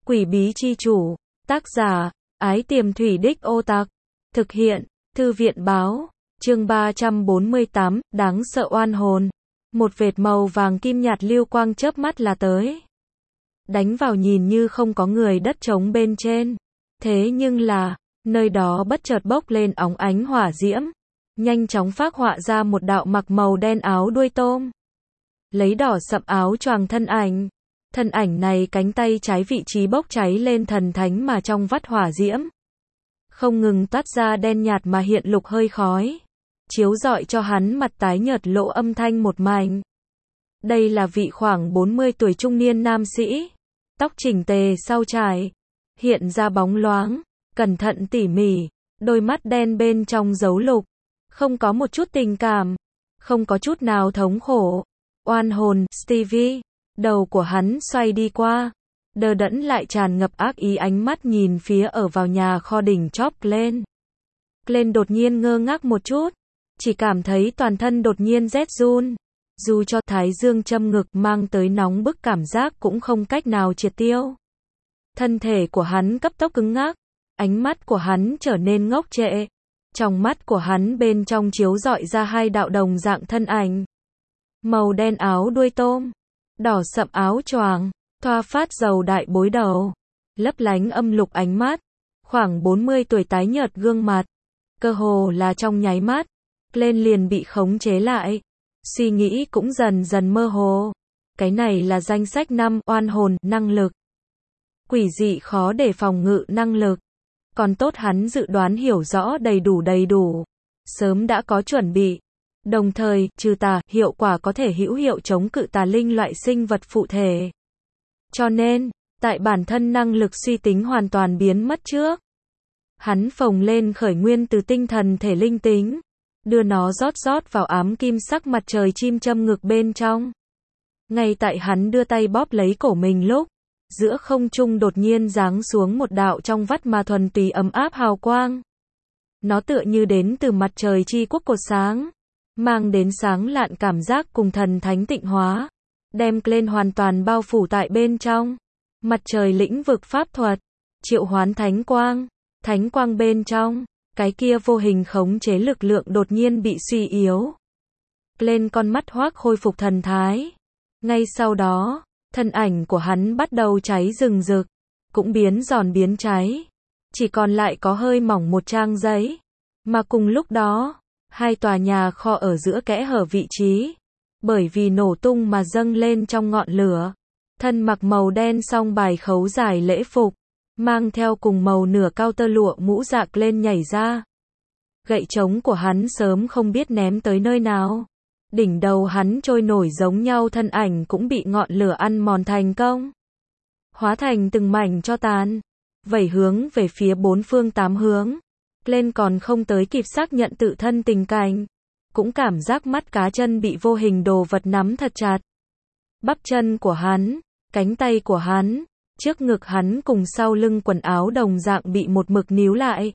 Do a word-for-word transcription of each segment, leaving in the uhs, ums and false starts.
Quỷ bí chi chủ, tác giả, Ái Tiềm Thủy Đích Ô Tạc, thực hiện, Thư viện báo, chương ba trăm bốn mươi tám, đáng sợ oan hồn. Một vệt màu vàng kim nhạt lưu quang chớp mắt là tới. Đánh vào nhìn như không có người đất trống bên trên. Thế nhưng là, nơi đó bất chợt bốc lên óng ánh hỏa diễm. Nhanh chóng phác họa ra một đạo mặc màu đen áo đuôi tôm. Lấy đỏ sậm áo choàng thân ảnh. Thân ảnh này cánh tay trái vị trí bốc cháy lên thần thánh mà trong vắt hỏa diễm. Không ngừng toát ra đen nhạt mà hiện lục hơi khói. Chiếu rọi cho hắn mặt tái nhợt lộ âm thanh một mảnh. Đây là vị khoảng bốn mươi tuổi trung niên nam sĩ. Tóc chỉnh tề sau trải. Hiện ra bóng loáng, cẩn thận tỉ mỉ. Đôi mắt đen bên trong dấu lục. Không có một chút tình cảm. Không có chút nào thống khổ. Oan hồn, Stevie. Đầu của hắn xoay đi qua. Đờ đẫn lại tràn ngập ác ý ánh mắt nhìn phía ở vào nhà kho đỉnh chóp Glenn. Glenn đột nhiên ngơ ngác một chút. Chỉ cảm thấy toàn thân đột nhiên rét run. Dù cho thái dương châm ngực mang tới nóng bức cảm giác cũng không cách nào triệt tiêu. Thân thể của hắn cấp tốc cứng ngắc. Ánh mắt của hắn trở nên ngốc trệ. Trong mắt của hắn bên trong chiếu rọi ra hai đạo đồng dạng thân ảnh. Màu đen áo đuôi tôm. Đỏ sậm áo choàng. Thoa phát dầu đại bối đầu. Lấp lánh âm lục ánh mắt. Khoảng bốn mươi tuổi tái nhợt gương mặt. Cơ hồ là trong nháy mắt. Lên liền bị khống chế lại. Suy nghĩ cũng dần dần mơ hồ. Cái này là danh sách năm oan hồn năng lực. Quỷ dị khó để phòng ngự năng lực. Còn tốt hắn dự đoán hiểu rõ đầy đủ đầy đủ. Sớm đã có chuẩn bị. Đồng thời, trừ tà, hiệu quả có thể hữu hiệu chống cự tà linh loại sinh vật phụ thể. Cho nên, tại bản thân năng lực suy tính hoàn toàn biến mất trước. Hắn phồng lên khởi nguyên từ tinh thần thể linh tính. Đưa nó rót rót vào ám kim sắc mặt trời chim châm ngực bên trong. Ngay tại hắn đưa tay bóp lấy cổ mình lúc, giữa không trung đột nhiên giáng xuống một đạo trong vắt mà thuần túy ấm áp hào quang. Nó tựa như đến từ mặt trời chi quốc cột sáng, mang đến sáng lạn cảm giác cùng thần thánh tịnh hóa, đem lên hoàn toàn bao phủ tại bên trong. Mặt trời lĩnh vực pháp thuật, triệu hoán thánh quang, thánh quang bên trong. Cái kia vô hình khống chế lực lượng đột nhiên bị suy yếu. Lên con mắt hoác khôi phục thần thái. Ngay sau đó, thân ảnh của hắn bắt đầu cháy rừng rực. Cũng biến giòn biến cháy. Chỉ còn lại có hơi mỏng một trang giấy. Mà cùng lúc đó, hai tòa nhà kho ở giữa kẽ hở vị trí. Bởi vì nổ tung mà dâng lên trong ngọn lửa. Thân mặc màu đen song bài khấu dài lễ phục. Mang theo cùng màu nửa cao tơ lụa mũ dạc lên nhảy ra. Gậy trống của hắn sớm không biết ném tới nơi nào. Đỉnh đầu hắn trôi nổi giống nhau thân ảnh cũng bị ngọn lửa ăn mòn thành công. Hóa thành từng mảnh cho tàn. Vẩy hướng về phía bốn phương tám hướng. Lên còn không tới kịp xác nhận tự thân tình cảnh. Cũng cảm giác mắt cá chân bị vô hình đồ vật nắm thật chặt. Bắp chân của hắn, cánh tay của hắn. Trước ngực hắn cùng sau lưng quần áo đồng dạng bị một mực níu lại.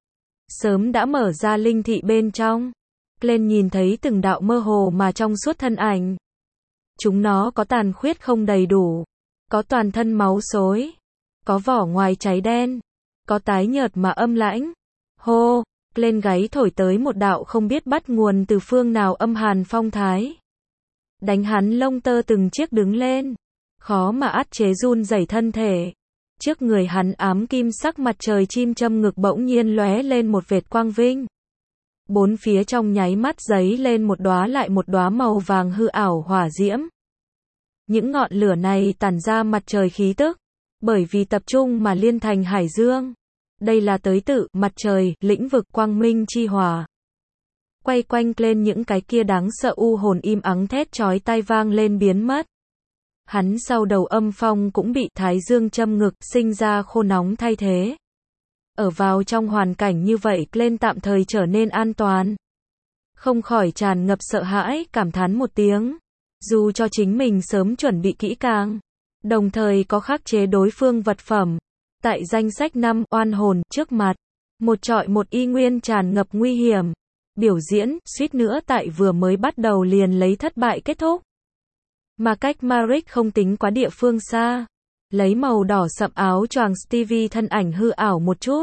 Sớm đã mở ra linh thị bên trong. Lên nhìn thấy từng đạo mơ hồ mà trong suốt thân ảnh. Chúng nó có tàn khuyết không đầy đủ. Có toàn thân máu xối. Có vỏ ngoài cháy đen. Có tái nhợt mà âm lãnh. Hô, lên gáy thổi tới một đạo không biết bắt nguồn từ phương nào âm hàn phong thái. Đánh hắn lông tơ từng chiếc đứng lên. Khó mà át chế run rẩy thân thể. Trước người hắn ám kim sắc mặt trời chim châm ngực bỗng nhiên lóe lên một vệt quang vinh. Bốn phía trong nháy mắt giấy lên một đóa lại một đóa màu vàng hư ảo hỏa diễm. Những ngọn lửa này tản ra mặt trời khí tức. Bởi vì tập trung mà liên thành hải dương. Đây là tới tự mặt trời, lĩnh vực quang minh chi hỏa. Quay quanh lên những cái kia đáng sợ u hồn im ắng thét chói tai vang lên biến mất. Hắn sau đầu âm phong cũng bị thái dương châm ngực sinh ra khô nóng thay thế. Ở vào trong hoàn cảnh như vậy lên tạm thời trở nên an toàn. Không khỏi tràn ngập sợ hãi cảm thán một tiếng. Dù cho chính mình sớm chuẩn bị kỹ càng. Đồng thời có khắc chế đối phương vật phẩm. Tại danh sách năm oan hồn trước mặt. Một trọi một y nguyên tràn ngập nguy hiểm. Biểu diễn suýt nữa tại vừa mới bắt đầu liền lấy thất bại kết thúc. Mà cách Maric không tính quá địa phương xa. lấy màu đỏ sậm áo choàng Stevie thân ảnh hư ảo một chút.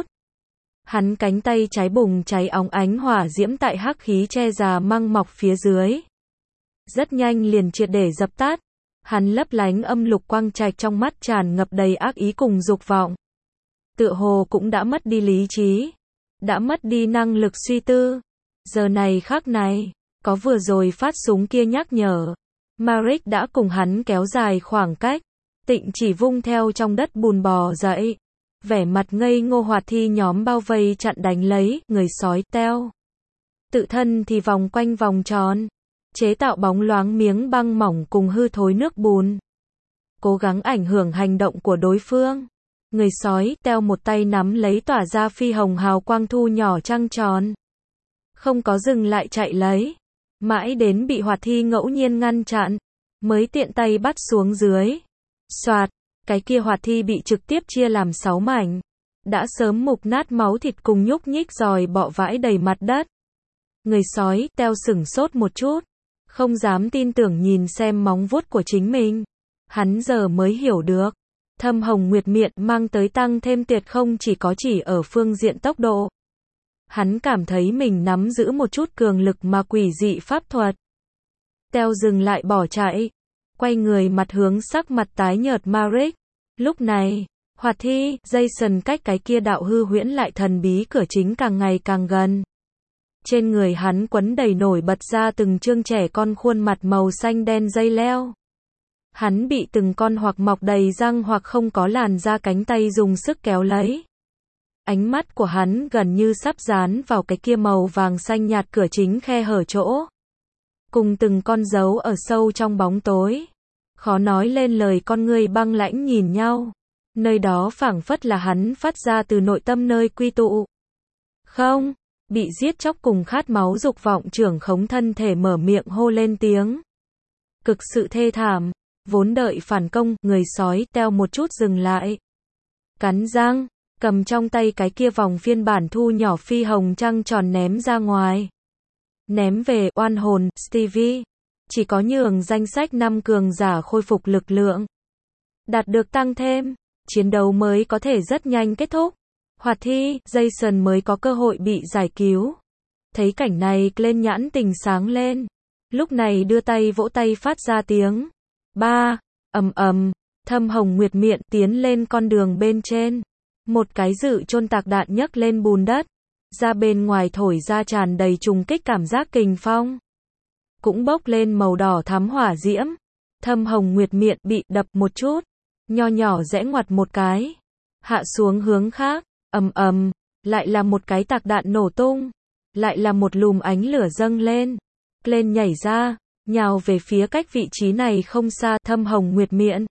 Hắn cánh tay trái bùng cháy óng ánh hỏa diễm tại hắc khí che già măng mọc phía dưới. Rất nhanh liền triệt để dập tắt. Hắn lấp lánh âm lục quang trạch trong mắt tràn ngập đầy ác ý cùng dục vọng. Tựa hồ cũng đã mất đi lý trí. Đã mất đi năng lực suy tư. Giờ này khắc này, có vừa rồi phát súng kia nhắc nhở. Maric đã cùng hắn kéo dài khoảng cách. Tịnh chỉ vung theo trong đất bùn bò dậy. Vẻ mặt ngây ngô Hoạt Thi nhóm bao vây chặn đánh lấy, người sói teo. Tự thân thì vòng quanh vòng tròn. Chế tạo bóng loáng miếng băng mỏng cùng hư thối nước bùn. Cố gắng ảnh hưởng hành động của đối phương. Người sói teo một tay nắm lấy tỏa ra phi hồng hào quang thu nhỏ trăng tròn. Không có dừng lại chạy lấy. Mãi đến bị Hoạt Thi ngẫu nhiên ngăn chặn. Mới tiện tay bắt xuống dưới. Soạt, cái kia Hoạt Thi bị trực tiếp chia làm sáu mảnh. Đã sớm mục nát máu thịt cùng nhúc nhích giòi bọ vãi đầy mặt đất. Người sói teo sửng sốt một chút. Không dám tin tưởng nhìn xem móng vuốt của chính mình. Hắn giờ mới hiểu được. Thâm hồng nguyệt miện mang tới tăng thêm tuyệt không chỉ có chỉ ở phương diện tốc độ. Hắn cảm thấy mình nắm giữ một chút cường lực mà quỷ dị pháp thuật. Teo dừng lại bỏ chạy. Quay người mặt hướng sắc mặt tái nhợt Maric. Lúc này, Hoạt Thi, Jason cách cái kia đạo hư huyễn lại thần bí cửa chính càng ngày càng gần. Trên người hắn quấn đầy nổi bật ra từng trương trẻ con khuôn mặt màu xanh đen dây leo. Hắn bị từng con hoặc mọc đầy răng hoặc không có làn da cánh tay dùng sức kéo lấy. Ánh mắt của hắn gần như sắp dán vào cái kia màu vàng xanh nhạt cửa chính khe hở chỗ. Cùng từng con dấu ở sâu trong bóng tối. Khó nói lên lời con người băng lãnh nhìn nhau. Nơi đó phảng phất là hắn phát ra từ nội tâm nơi quy tụ. Không, bị giết chóc cùng khát máu dục vọng trưởng khống thân thể mở miệng hô lên tiếng. Cực sự thê thảm, vốn đợi phản công, người sói teo một chút dừng lại. Cắn răng, cầm trong tay cái kia vòng phiên bản thu nhỏ phi hồng trăng tròn ném ra ngoài. Ném về oan hồn, Stevie. Chỉ có nhường danh sách năm cường giả khôi phục lực lượng. Đạt được tăng thêm, chiến đấu mới có thể rất nhanh kết thúc. Hoạt Thi, Jason mới có cơ hội bị giải cứu. Thấy cảnh này, Glenn nhãn tình sáng lên. Lúc này đưa tay vỗ tay phát ra tiếng. Ba, ầm ầm, thâm hồng nguyệt miện tiến lên con đường bên trên. Một cái dự chôn tạc đạn nhấc lên bùn đất. Ra bên ngoài thổi ra tràn đầy trùng kích cảm giác kình phong. Cũng bốc lên màu đỏ thắm hỏa diễm. Thâm hồng nguyệt miện bị đập một chút. Nho nhỏ rẽ ngoặt một cái. Hạ xuống hướng khác. Ầm ầm, lại là một cái tạc đạn nổ tung. Lại là một lùm ánh lửa dâng lên. Lên nhảy ra, nhào về phía cách vị trí này không xa thâm hồng nguyệt miện.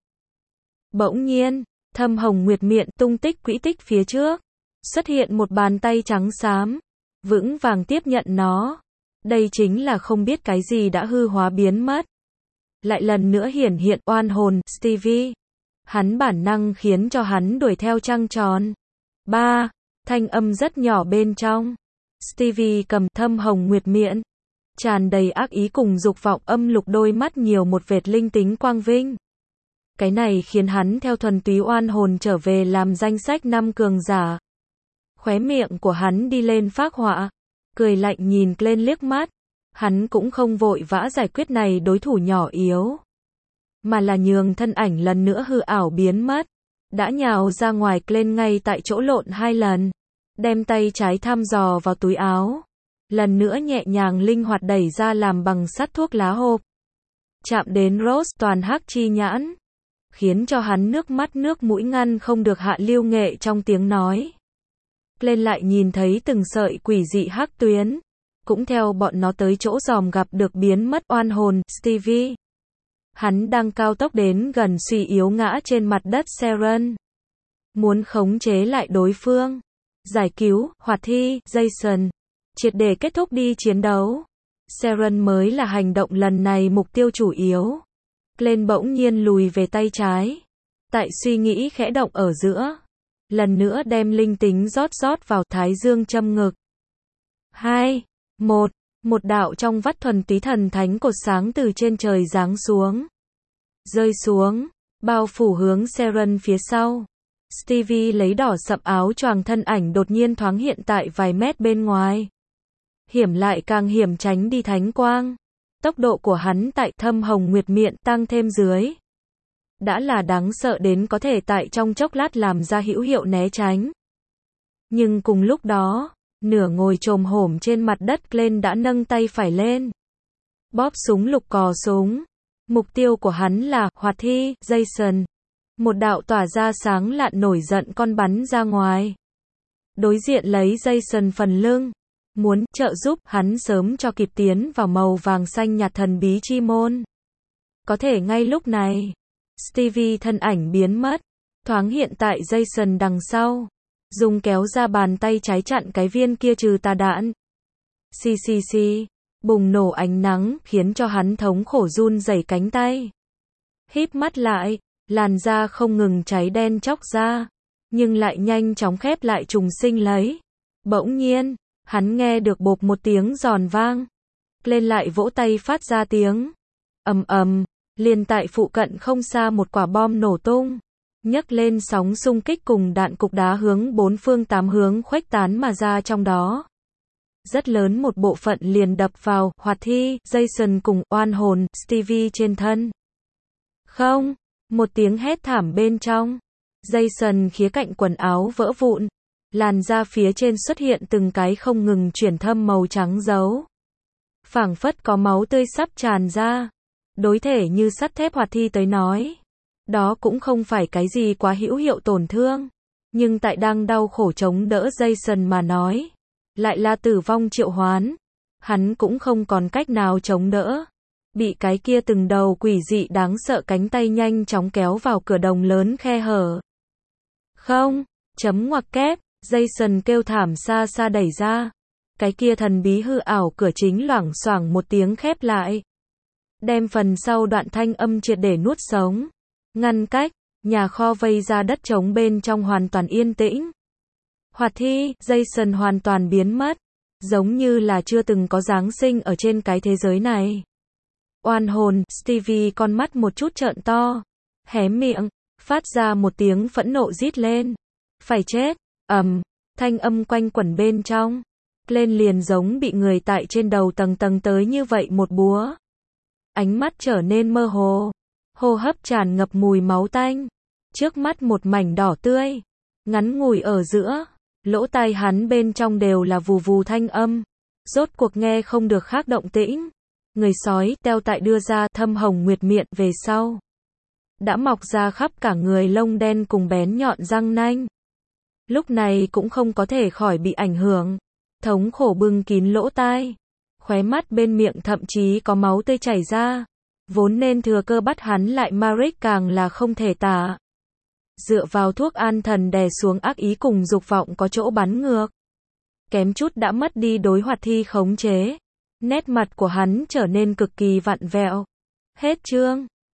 Bỗng nhiên, thâm hồng nguyệt miện tung tích quỹ tích phía trước. Xuất hiện một bàn tay trắng xám. Vững vàng tiếp nhận nó. Đây chính là không biết cái gì đã hư hóa biến mất. Lại lần nữa hiển hiện oan hồn, Stevie. Hắn bản năng khiến cho hắn đuổi theo trăng tròn. Ba, thanh âm rất nhỏ bên trong. Stevie cầm thâm hồng nguyệt miện. Tràn đầy ác ý cùng dục vọng âm lục đôi mắt nhiều một vệt linh tính quang vinh. Cái này khiến hắn theo thuần túy oan hồn trở về làm danh sách năm cường giả. Khóe miệng của hắn đi lên phác họa. Cười lạnh nhìn lên liếc mắt. Hắn cũng không vội vã giải quyết này đối thủ nhỏ yếu. Mà là nhường thân ảnh lần nữa hư ảo biến mất. Đã nhào ra ngoài lên ngay tại chỗ lộn hai lần. Đem tay trái thăm dò vào túi áo. Lần nữa nhẹ nhàng linh hoạt đẩy ra làm bằng sắt thuốc lá hộp. Chạm đến Rose toàn hắc chi nhãn. Khiến cho hắn nước mắt nước mũi ngăn không được hạ lưu nghệ trong tiếng nói. Lên lại nhìn thấy từng sợi quỷ dị hắc tuyến. Cũng theo bọn nó tới chỗ dòm gặp được biến mất oan hồn, Stevie. Hắn đang cao tốc đến gần suy yếu ngã trên mặt đất Sharon. Muốn khống chế lại đối phương. Giải cứu, Hoạt Thi, Jason. Triệt để kết thúc đi chiến đấu. Sharon mới là hành động lần này mục tiêu chủ yếu. Glenn bỗng nhiên lùi về tay trái. Tại suy nghĩ khẽ động ở giữa. Lần nữa đem linh tính rót rót vào thái dương châm ngực. Hai, một, một đạo trong vắt thuần túy thần thánh cột sáng từ trên trời giáng xuống. Rơi xuống, bao phủ hướng Seren phía sau. Stevie lấy đỏ sậm áo choàng, thân ảnh đột nhiên thoáng hiện tại vài mét bên ngoài. Hiểm lại càng hiểm, tránh đi thánh quang. Tốc độ của hắn tại Thâm Hồng Nguyệt Miện tăng thêm dưới. Đã là đáng sợ đến có thể tại trong chốc lát làm ra hữu hiệu né tránh. Nhưng cùng lúc đó, nửa ngồi chồm hổm trên mặt đất lên đã nâng tay phải lên. Bóp súng lục cò súng. Mục tiêu của hắn là Hoạt Thi, Jason. Một đạo tỏa ra sáng lạn nổi giận con bắn ra ngoài. Đối diện lấy Jason phần lưng. Muốn trợ giúp hắn sớm cho kịp tiến vào màu vàng xanh nhạt thần bí chi môn. Có thể ngay lúc này, Stevie thân ảnh biến mất, thoáng hiện tại Jason đằng sau. Dùng kéo ra bàn tay trái chặn cái viên kia trừ tà đạn. Xì xì xì, bùng nổ ánh nắng khiến cho hắn thống khổ run rẩy cánh tay. Híp mắt lại, làn da không ngừng cháy đen chóc ra, nhưng lại nhanh chóng khép lại trùng sinh lấy. Bỗng nhiên, hắn nghe được bộp một tiếng giòn vang. Lên lại vỗ tay phát ra tiếng ầm ầm, liền tại phụ cận không xa một quả bom nổ tung. Nhấc lên sóng xung kích cùng đạn cục đá hướng bốn phương tám hướng khuếch tán mà ra, trong đó rất lớn một bộ phận liền đập vào Hoạt Thi, Jason cùng oan hồn Stevie trên thân. Không, một tiếng hét thảm bên trong. Jason khía cạnh quần áo vỡ vụn, làn da phía trên xuất hiện từng cái không ngừng chuyển thâm màu trắng dấu. Phảng phất có máu tươi sắp tràn ra. Đối thể như sắt thép Hoạt Thi tới nói, đó cũng không phải cái gì quá hữu hiệu tổn thương. Nhưng tại đang đau khổ chống đỡ Jason mà nói, lại là tử vong triệu hoán. Hắn cũng không còn cách nào chống đỡ. Bị cái kia từng đầu quỷ dị đáng sợ cánh tay nhanh chóng kéo vào cửa đồng lớn khe hở. Không, chấm ngoặc kép, Jason kêu thảm xa xa đẩy ra. Cái kia thần bí hư ảo cửa chính loảng xoảng một tiếng khép lại. Đem phần sau đoạn thanh âm triệt để nuốt sống. Ngăn cách, nhà kho vây ra đất trống bên trong hoàn toàn yên tĩnh. Hoạt Thi, Jason hoàn toàn biến mất. Giống như là chưa từng có Giáng sinh ở trên cái thế giới này. Oan hồn, Stevie con mắt một chút trợn to. Hé miệng, phát ra một tiếng phẫn nộ rít lên. Phải chết, ầm, thanh âm quanh quẩn bên trong. Lên liền giống bị người tại trên đầu tầng tầng tới như vậy một búa. Ánh mắt trở nên mơ hồ. Hô hấp tràn ngập mùi máu tanh. Trước mắt một mảnh đỏ tươi. Ngắn ngủi ở giữa. Lỗ tai hắn bên trong đều là vù vù thanh âm. Rốt cuộc nghe không được khác động tĩnh. Người sói teo tại đưa ra Thâm Hồng Nguyệt Miện về sau. Đã mọc ra khắp cả người lông đen cùng bén nhọn răng nanh. Lúc này cũng không có thể khỏi bị ảnh hưởng. Thống khổ bưng kín lỗ tai. Khóe mắt bên miệng thậm chí có máu tươi chảy ra. Vốn nên thừa cơ bắt hắn lại Maric càng là không thể tả. Dựa vào thuốc an thần đè xuống ác ý cùng dục vọng có chỗ bắn ngược. Kém chút đã mất đi đối Hoạt Thi khống chế. Nét mặt của hắn trở nên cực kỳ vặn vẹo. Hết chương.